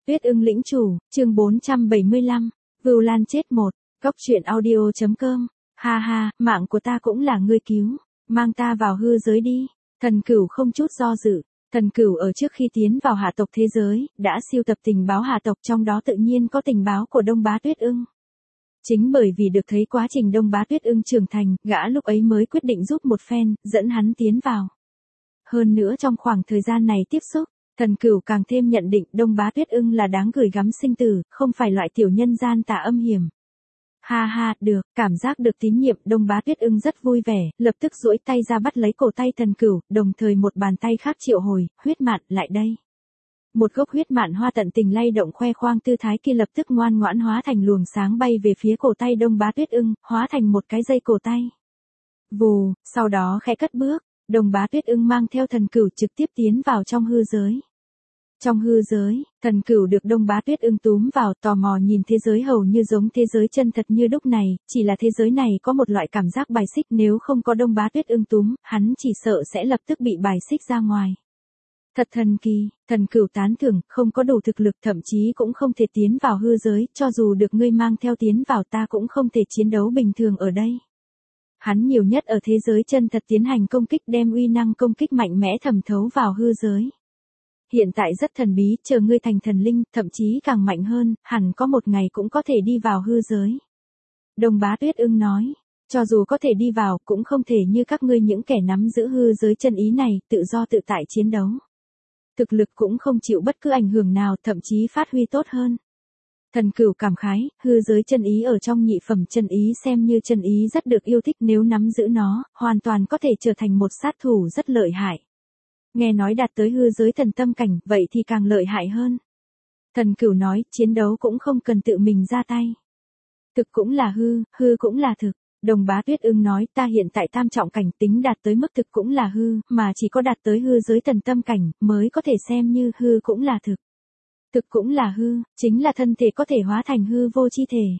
Tuyết ưng lĩnh chủ, chương 475, Vưu Lan chết một, Cóc truyện audio.com, ha ha, mạng của ta cũng là ngươi cứu, mang ta vào hư giới đi, thần cửu không chút do dự. Thần cửu ở trước khi tiến vào hạ tộc thế giới, đã siêu tập tình báo hạ tộc, trong đó tự nhiên có tình báo của Đông Bá Tuyết ưng. Chính bởi vì được thấy quá trình Đông Bá Tuyết ưng trưởng thành, gã lúc ấy mới quyết định giúp một phen, dẫn hắn tiến vào. Hơn nữa trong khoảng thời gian này tiếp xúc, thần cửu càng thêm nhận định Đông Bá Tuyết ưng là đáng gửi gắm sinh tử, không phải loại tiểu nhân gian tà âm hiểm. Ha ha, được, cảm giác được tín nhiệm, Đông Bá Tuyết ưng rất vui vẻ, lập tức duỗi tay ra bắt lấy cổ tay thần cửu, đồng thời một bàn tay khác triệu hồi, huyết mạn, lại đây. Một gốc huyết mạn hoa tận tình lay động khoe khoang tư thái kia lập tức ngoan ngoãn hóa thành luồng sáng bay về phía cổ tay Đông Bá Tuyết ưng, hóa thành một cái dây cổ tay. Vù, sau đó khẽ cất bước, Đông Bá Tuyết ưng mang theo thần cửu trực tiếp tiến vào trong hư giới. Trong hư giới, thần cửu được Đông Bá Tuyết ưng túm vào, tò mò nhìn thế giới hầu như giống thế giới chân thật như đúc này, chỉ là thế giới này có một loại cảm giác bài xích, nếu không có Đông Bá Tuyết ưng túm, hắn chỉ sợ sẽ lập tức bị bài xích ra ngoài. Thật thần kỳ, thần cửu tán thưởng, không có đủ thực lực, thậm chí cũng không thể tiến vào hư giới, cho dù được ngươi mang theo tiến vào ta cũng không thể chiến đấu bình thường ở đây. Hắn nhiều nhất ở thế giới chân thật tiến hành công kích, đem uy năng công kích mạnh mẽ thẩm thấu vào hư giới. Hiện tại rất thần bí, chờ ngươi thành thần linh, thậm chí càng mạnh hơn, hẳn có một ngày cũng có thể đi vào hư giới. Đông Bá Tuyết ưng nói, cho dù có thể đi vào, cũng không thể như các ngươi những kẻ nắm giữ hư giới chân ý này, tự do tự tại chiến đấu. Thực lực cũng không chịu bất cứ ảnh hưởng nào, thậm chí phát huy tốt hơn. Thần cửu cảm khái, hư giới chân ý ở trong nhị phẩm chân ý xem như chân ý rất được yêu thích, nếu nắm giữ nó, hoàn toàn có thể trở thành một sát thủ rất lợi hại. Nghe nói đạt tới hư giới thần tâm cảnh, vậy thì càng lợi hại hơn. Thần cửu nói, chiến đấu cũng không cần tự mình ra tay. Thực cũng là hư, hư cũng là thực. Đông Bá Tuyết ưng nói, ta hiện tại tam trọng cảnh, tính đạt tới mức thực cũng là hư, mà chỉ có đạt tới hư giới thần tâm cảnh, mới có thể xem như hư cũng là thực. Thực cũng là hư, chính là thân thể có thể hóa thành hư vô chi thể.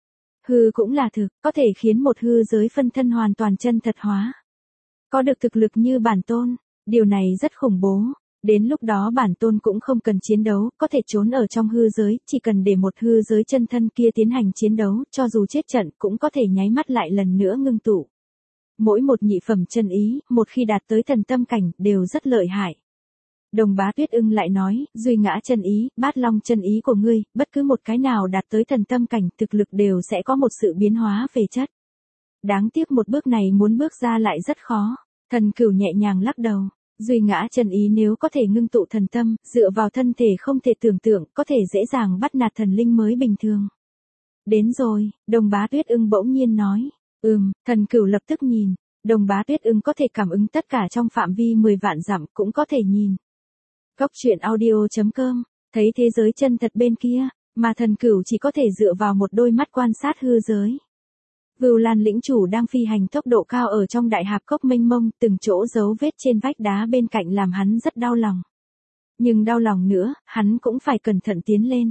Hư cũng là thực, có thể khiến một hư giới phân thân hoàn toàn chân thật hóa. Có được thực lực như bản tôn, điều này rất khủng bố. Đến lúc đó bản tôn cũng không cần chiến đấu, có thể trốn ở trong hư giới, chỉ cần để một hư giới chân thân kia tiến hành chiến đấu, cho dù chết trận cũng có thể nháy mắt lại lần nữa ngưng tụ. Mỗi một nhị phẩm chân ý, một khi đạt tới thần tâm cảnh, đều rất lợi hại. Đông Bá Tuyết ưng lại nói, duy ngã chân ý, bát long chân ý của ngươi, bất cứ một cái nào đạt tới thần tâm cảnh, thực lực đều sẽ có một sự biến hóa về chất. Đáng tiếc một bước này muốn bước ra lại rất khó. Thần cửu nhẹ nhàng lắc đầu. Duy ngã chân ý nếu có thể ngưng tụ thần tâm, dựa vào thân thể không thể tưởng tượng, có thể dễ dàng bắt nạt thần linh mới bình thường. Đến rồi, Đông Bá Tuyết ưng bỗng nhiên nói. Thần cửu lập tức nhìn. Đông Bá Tuyết ưng có thể cảm ứng tất cả trong phạm vi 10 vạn dặm, cũng có thể nhìn. Cóc truyện audio.com, thấy thế giới chân thật bên kia, mà thần cửu chỉ có thể dựa vào một đôi mắt quan sát hư giới. Vưu Lan lĩnh chủ đang phi hành tốc độ cao ở trong đại hạp cốc mênh mông, từng chỗ dấu vết trên vách đá bên cạnh làm hắn rất đau lòng. Nhưng đau lòng nữa, hắn cũng phải cẩn thận tiến lên.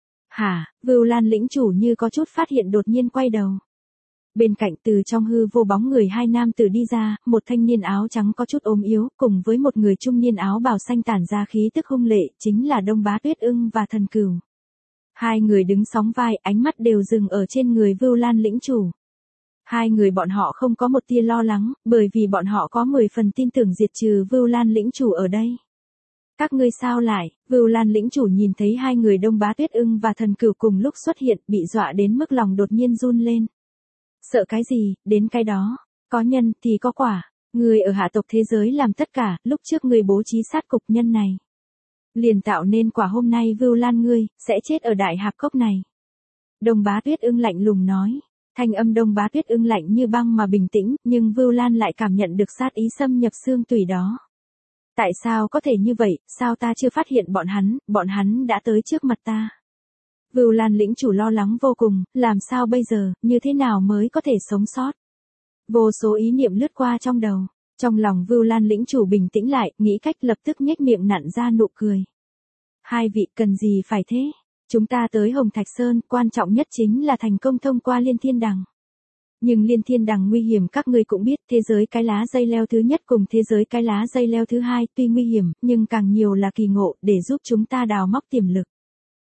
Vưu Lan lĩnh chủ như có chút phát hiện đột nhiên quay đầu. Bên cạnh từ trong hư vô bóng người hai nam tử đi ra, một thanh niên áo trắng có chút ốm yếu, cùng với một người trung niên áo bào xanh tản ra khí tức hung lệ, chính là Đông Bá Tuyết ưng và thần cửu. Hai người đứng sóng vai, ánh mắt đều dừng ở trên người Vưu Lan lĩnh chủ. Hai người bọn họ không có một tia lo lắng, bởi vì bọn họ có 10 phần tin tưởng diệt trừ Vưu Lan lĩnh chủ ở đây. Các ngươi sao lại? Vưu Lan lĩnh chủ nhìn thấy hai người Đông Bá Tuyết ưng và thần cửu cùng lúc xuất hiện, bị dọa đến mức lòng đột nhiên run lên. Sợ cái gì, đến cái đó. Có nhân thì có quả. Người ở hạ tộc thế giới làm tất cả, lúc trước người bố trí sát cục nhân này. Liền tạo nên quả hôm nay Vưu Lan ngươi, sẽ chết ở đại hạp cốc này. Đông Bá Tuyết ưng lạnh lùng nói. Thanh âm Đông Bá Tuyết ưng lạnh như băng mà bình tĩnh, nhưng Vưu Lan lại cảm nhận được sát ý xâm nhập xương tủy đó. Tại sao có thể như vậy, sao ta chưa phát hiện bọn hắn đã tới trước mặt ta. Vưu Lan lĩnh chủ lo lắng vô cùng, làm sao bây giờ, như thế nào mới có thể sống sót. Vô số ý niệm lướt qua trong đầu. Trong lòng Vưu Lan lĩnh chủ bình tĩnh lại, nghĩ cách lập tức nhếch miệng nặn ra nụ cười. Hai vị cần gì phải thế? Chúng ta tới Hồng Thạch Sơn, quan trọng nhất chính là thành công thông qua Liên Thiên Đằng. Nhưng Liên Thiên Đằng nguy hiểm các ngươi cũng biết, thế giới cái lá dây leo thứ nhất cùng thế giới cái lá dây leo thứ hai tuy nguy hiểm, nhưng càng nhiều là kỳ ngộ để giúp chúng ta đào móc tiềm lực.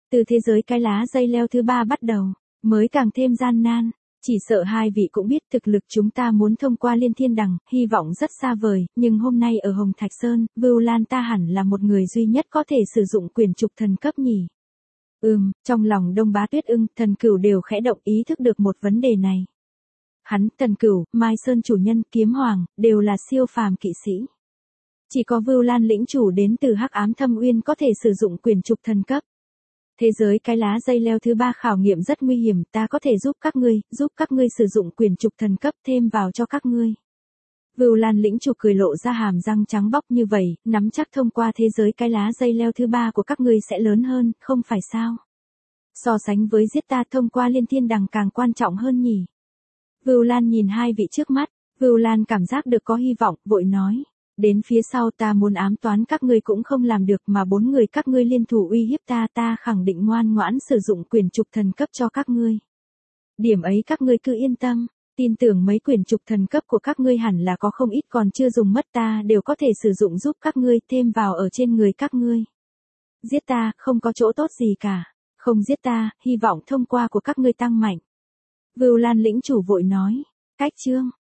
Từ thế giới cái lá dây leo thứ 3 bắt đầu, mới càng thêm gian nan. Chỉ sợ hai vị cũng biết thực lực chúng ta muốn thông qua Liên Thiên Đằng, hy vọng rất xa vời, nhưng hôm nay ở Hồng Thạch Sơn, Vưu Lan ta hẳn là một người duy nhất có thể sử dụng quyền trục thần cấp nhỉ. Trong lòng Đông Bá Tuyết Ưng, Thần Cửu đều khẽ động ý thức được một vấn đề này. Hắn, Thần Cửu, Mai Sơn chủ nhân, Kiếm Hoàng, đều là siêu phàm kỵ sĩ. Chỉ có Vưu Lan lĩnh chủ đến từ Hắc Ám Thâm Uyên có thể sử dụng quyền trục thần cấp. Thế giới cái lá dây leo thứ 3 khảo nghiệm rất nguy hiểm, ta có thể giúp các ngươi sử dụng quyền trục thần cấp thêm vào cho các ngươi. Vưu Lan lĩnh chủ cười lộ ra hàm răng trắng bóc như vậy, nắm chắc thông qua thế giới cái lá dây leo thứ 3 của các ngươi sẽ lớn hơn, không phải sao? So sánh với giết ta thông qua Liên Thiên Đằng càng quan trọng hơn nhỉ? Vưu Lan nhìn hai vị trước mắt, Vưu Lan cảm giác được có hy vọng, vội nói. Đến phía sau ta muốn ám toán các ngươi cũng không làm được mà 4 người các ngươi liên thủ uy hiếp ta khẳng định ngoan ngoãn sử dụng quyền trục thần cấp cho các ngươi. Điểm ấy các ngươi cứ yên tâm, tin tưởng mấy quyền trục thần cấp của các ngươi hẳn là có không ít còn chưa dùng mất ta đều có thể sử dụng giúp các ngươi thêm vào ở trên người các ngươi. Giết ta không có chỗ tốt gì cả, không giết ta, hy vọng thông qua của các ngươi tăng mạnh. Vưu Lan lĩnh chủ vội nói, cách chương.